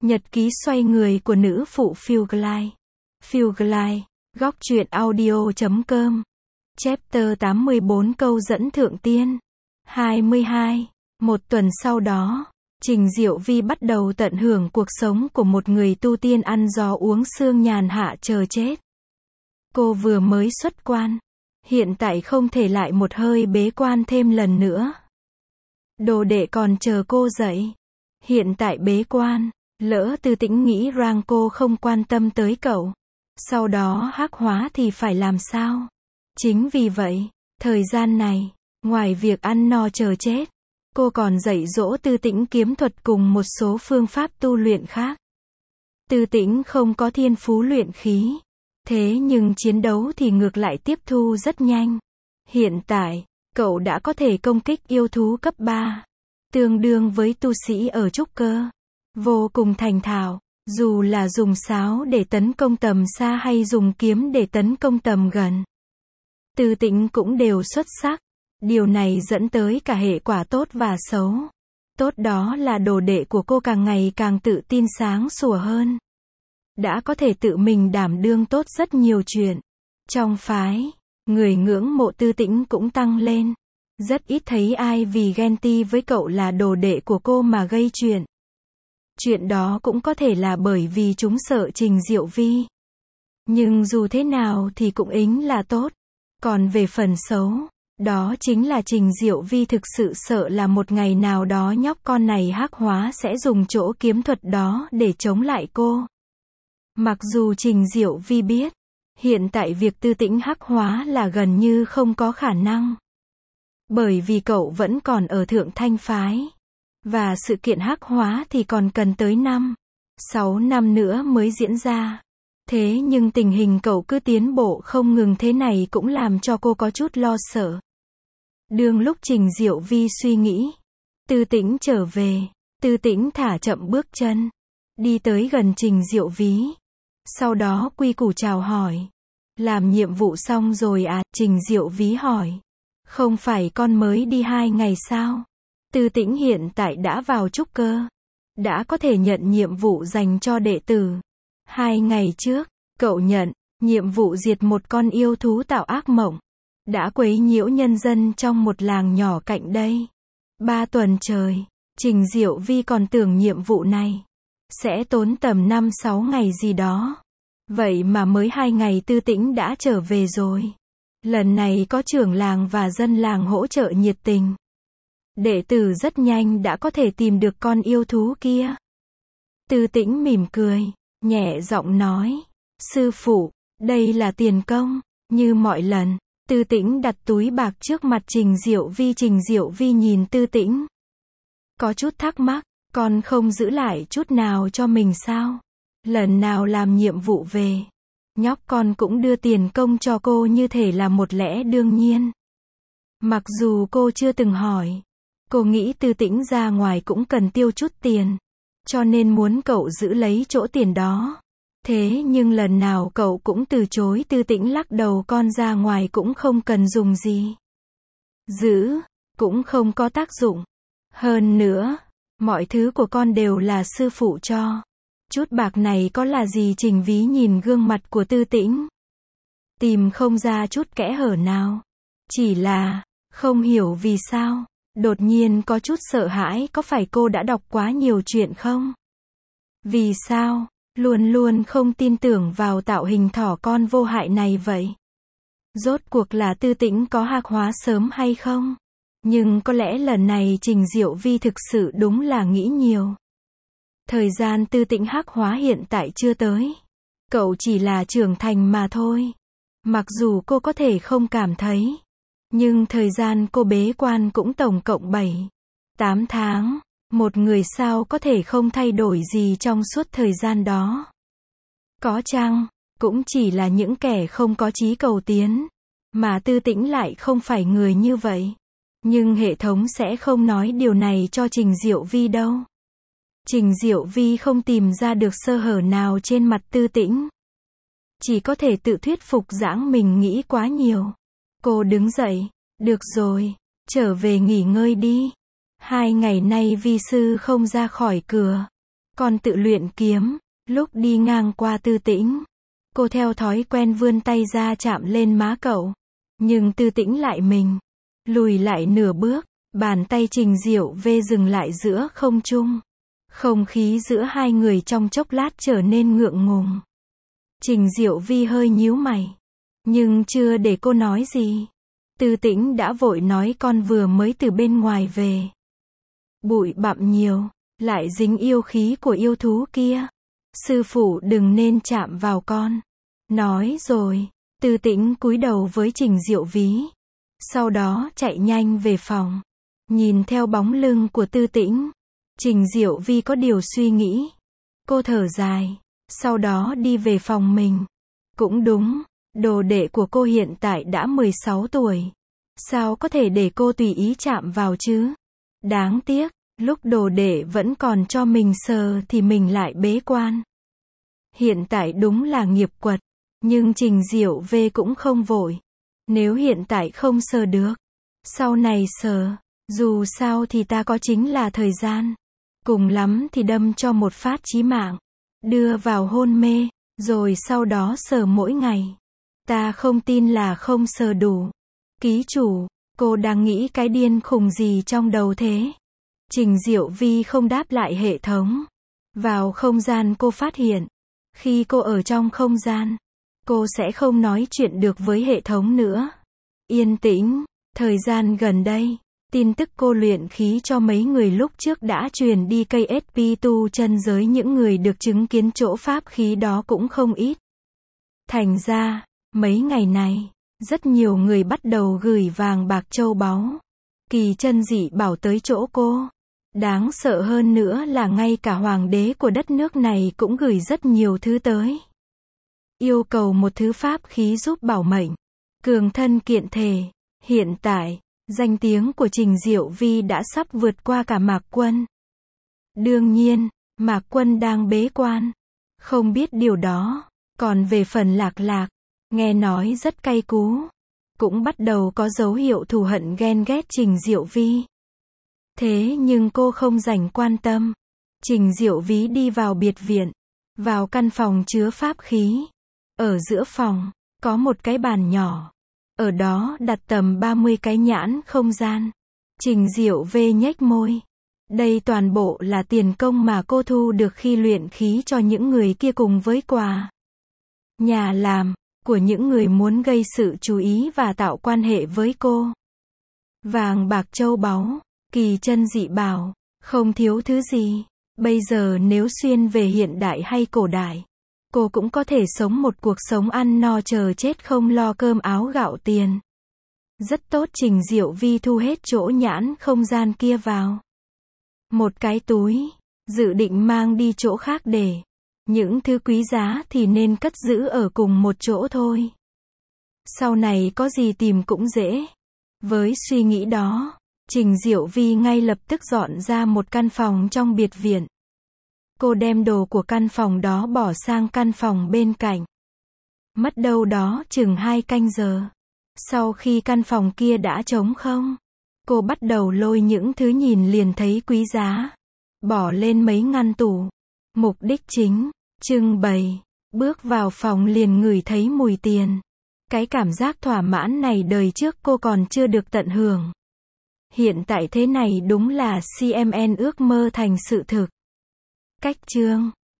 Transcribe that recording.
Nhật ký xoay người của nữ phụ Phiêu Glide. Phiêu Glide, góc truyện audio.com. Chapter 84 câu dẫn thượng tiên. 22. Một tuần sau đó, Trình Diệu Vi bắt đầu tận hưởng cuộc sống của một người tu tiên ăn gió uống sương nhàn hạ chờ chết. Cô vừa mới xuất quan, hiện tại không thể lại một hơi bế quan thêm lần nữa. Đồ đệ còn chờ cô dậy. Hiện tại bế quan, lỡ Tư Tĩnh nghĩ rằng cô không quan tâm tới cậu, sau đó hắc hóa thì phải làm sao? Chính vì vậy, thời gian này, ngoài việc ăn no chờ chết, cô còn dạy dỗ Tư Tĩnh kiếm thuật cùng một số phương pháp tu luyện khác. Tư Tĩnh không có thiên phú luyện khí, thế nhưng chiến đấu thì ngược lại tiếp thu rất nhanh. Hiện tại, cậu đã có thể công kích yêu thú cấp 3, tương đương với tu sĩ ở trúc cơ. Vô cùng thành thạo, dù là dùng sáo để tấn công tầm xa hay dùng kiếm để tấn công tầm gần. Tư Tĩnh cũng đều xuất sắc. Điều này dẫn tới cả hệ quả tốt và xấu. Tốt đó là đồ đệ của cô càng ngày càng tự tin sáng sủa hơn. Đã có thể tự mình đảm đương tốt rất nhiều chuyện. Trong phái, người ngưỡng mộ Tư Tĩnh cũng tăng lên. Rất ít thấy ai vì ghen ti với cậu là đồ đệ của cô mà gây chuyện. Chuyện đó cũng có thể là bởi vì chúng sợ Trình Diệu Vi. Nhưng dù thế nào thì cũng ính là tốt. Còn về phần xấu, đó chính là Trình Diệu Vi thực sự sợ là một ngày nào đó nhóc con này hắc hóa sẽ dùng chỗ kiếm thuật đó để chống lại cô. Mặc dù Trình Diệu Vi biết, hiện tại việc Tư Tĩnh hắc hóa là gần như không có khả năng. Bởi vì cậu vẫn còn ở Thượng Thanh phái. Và sự kiện hắc hóa thì còn cần tới 6 năm nữa mới diễn ra. Thế nhưng tình hình cậu cứ tiến bộ không ngừng thế này cũng làm cho cô có chút lo sợ. Đương lúc Trình Diệu Vi suy nghĩ, Tư Tĩnh trở về. Tư Tĩnh thả chậm bước chân, đi tới gần Trình Diệu Vi. Sau đó quy củ chào hỏi. Làm nhiệm vụ xong rồi à? Trình Diệu Vi hỏi. Không phải con mới đi 2 ngày sao? Tư Tĩnh hiện tại đã vào trúc cơ, đã có thể nhận nhiệm vụ dành cho đệ tử. 2 ngày trước, cậu nhận nhiệm vụ diệt một con yêu thú tạo ác mộng, đã quấy nhiễu nhân dân trong một làng nhỏ cạnh đây. 3 tuần trời, Trình Diệu Vi còn tưởng nhiệm vụ này sẽ tốn tầm 5-6 ngày gì đó. Vậy mà mới 2 ngày Tư Tĩnh đã trở về rồi. Lần này có trưởng làng và dân làng hỗ trợ nhiệt tình. Đệ tử rất nhanh đã có thể tìm được con yêu thú kia. Tư Tĩnh mỉm cười, nhẹ giọng nói. Sư phụ, đây là tiền công. Như mọi lần, Tư Tĩnh đặt túi bạc trước mặt Trình Diệu Vi. Trình Diệu Vi nhìn Tư Tĩnh, có chút thắc mắc, con không giữ lại chút nào cho mình sao? Lần nào làm nhiệm vụ về, nhóc con cũng đưa tiền công cho cô như thể là một lẽ đương nhiên. Mặc dù cô chưa từng hỏi, cô nghĩ Tư Tĩnh ra ngoài cũng cần tiêu chút tiền, cho nên muốn cậu giữ lấy chỗ tiền đó. Thế nhưng lần nào cậu cũng từ chối. Tư Tĩnh lắc đầu. Con ra ngoài cũng không cần dùng gì. Giữ, cũng không có tác dụng. Hơn nữa, mọi thứ của con đều là sư phụ cho. Chút bạc này có là gì? Trình Ví nhìn gương mặt của Tư Tĩnh, tìm không ra chút kẽ hở nào. Chỉ là, không hiểu vì sao, đột nhiên có chút sợ hãi. Có phải cô đã đọc quá nhiều chuyện không? Vì sao, luôn luôn không tin tưởng vào tạo hình thỏ con vô hại này vậy? Rốt cuộc là Tư Tĩnh có hắc hóa sớm hay không? Nhưng có lẽ lần này Trình Diệu Vi thực sự đúng là nghĩ nhiều. Thời gian Tư Tĩnh hắc hóa hiện tại chưa tới. Cậu chỉ là trưởng thành mà thôi. Mặc dù cô có thể không cảm thấy, nhưng thời gian cô bế quan cũng tổng cộng 7-8 tháng. Một người sao có thể không thay đổi gì trong suốt thời gian đó? Có chăng, cũng chỉ là những kẻ không có chí cầu tiến. Mà Tư Tĩnh lại không phải người như vậy. Nhưng hệ thống sẽ không nói điều này cho Trình Diệu Vi đâu. Trình Diệu Vi không tìm ra được sơ hở nào trên mặt Tư Tĩnh. Chỉ có thể tự thuyết phục rằng mình nghĩ quá nhiều. Cô đứng dậy. Được rồi, trở về nghỉ ngơi đi. 2 ngày nay vi sư không ra khỏi cửa. con tự luyện kiếm. Lúc đi ngang qua Tư Tĩnh, cô theo thói quen vươn tay ra chạm lên má cậu. Nhưng Tư Tĩnh lại mình, lùi lại nửa bước, bàn tay Trình Diệu Vê dừng lại giữa không trung. Không khí giữa hai người trong chốc lát trở nên ngượng ngùng. Trình Diệu Vi hơi nhíu mày, nhưng chưa để cô nói gì, Tư Tĩnh đã vội nói con vừa mới từ bên ngoài về. Bụi bặm nhiều, lại dính yêu khí của yêu thú kia. Sư phụ đừng nên chạm vào con. Nói rồi, Tư Tĩnh cúi đầu với Trình Diệu Ví. Sau đó chạy nhanh về phòng. Nhìn theo bóng lưng của Tư Tĩnh, Trình Diệu Vi có điều suy nghĩ. Cô thở dài, sau đó đi về phòng mình. Cũng đúng, đồ đệ của cô hiện tại đã 16 tuổi. Sao có thể để cô tùy ý chạm vào chứ? Đáng tiếc, lúc đồ đệ vẫn còn cho mình sờ thì mình lại bế quan. Hiện tại đúng là nghiệp quật, nhưng Trình Diệu Vê cũng không vội. Nếu hiện tại không sờ được, sau này sờ, dù sao thì ta có chính là thời gian. Cùng lắm thì đâm cho một phát chí mạng, đưa vào hôn mê, rồi sau đó sờ mỗi ngày. Ta không tin là không sờ đủ. Ký chủ, cô đang nghĩ cái điên khùng gì trong đầu thế? Trình Diệu Vi không đáp lại hệ thống. Vào không gian cô phát hiện, khi cô ở trong không gian, cô sẽ không nói chuyện được với hệ thống nữa. Yên tĩnh, thời gian gần đây, tin tức cô luyện khí cho mấy người lúc trước đã truyền đi KSP tu chân giới, những người được chứng kiến chỗ pháp khí đó cũng không ít. Thành ra, mấy ngày này, rất nhiều người bắt đầu gửi vàng bạc châu báu, kỳ chân dị bảo tới chỗ cô. Đáng sợ hơn nữa là ngay cả hoàng đế của đất nước này cũng gửi rất nhiều thứ tới. Yêu cầu một thứ pháp khí giúp bảo mệnh, cường thân kiện thể. Hiện tại, danh tiếng của Trình Diệu Vi đã sắp vượt qua cả Mạc Quân. Đương nhiên, Mạc Quân đang bế quan, không biết điều đó. Còn về phần Lạc Lạc, nghe nói rất cay cú, cũng bắt đầu có dấu hiệu thù hận ghen ghét Trình Diệu Vi. Thế nhưng cô không dành quan tâm. Trình Diệu Ví đi vào biệt viện, vào căn phòng chứa pháp khí. Ở giữa phòng, có một cái bàn nhỏ. Ở đó đặt tầm 30 cái nhãn không gian. Trình Diệu Vê nhếch môi. Đây toàn bộ là tiền công mà cô thu được khi luyện khí cho những người kia cùng với quà nhà làm của những người muốn gây sự chú ý và tạo quan hệ với cô. Vàng bạc châu báu, kỳ chân dị bảo, không thiếu thứ gì. Bây giờ nếu xuyên về hiện đại hay cổ đại, cô cũng có thể sống một cuộc sống ăn no chờ chết, không lo cơm áo gạo tiền. Rất tốt. Trình Diệu Vi thu hết chỗ nhãn không gian kia vào một cái túi, dự định mang đi chỗ khác để những thứ quý giá thì nên cất giữ ở cùng một chỗ thôi. Sau này có gì tìm cũng dễ. Với suy nghĩ đó, Trình Diệu Vi ngay lập tức dọn ra một căn phòng trong biệt viện. Cô đem đồ của căn phòng đó bỏ sang căn phòng bên cạnh. Mất đâu đó chừng 2 canh giờ. Sau khi căn phòng kia đã trống không, cô bắt đầu lôi những thứ nhìn liền thấy quý giá, bỏ lên mấy ngăn tủ. Mục đích chính, trưng bày. Bước vào phòng liền ngửi thấy mùi tiền. Cái cảm giác thỏa mãn này đời trước cô còn chưa được tận hưởng. Hiện tại thế này đúng là CMN ước mơ thành sự thực. Cách chương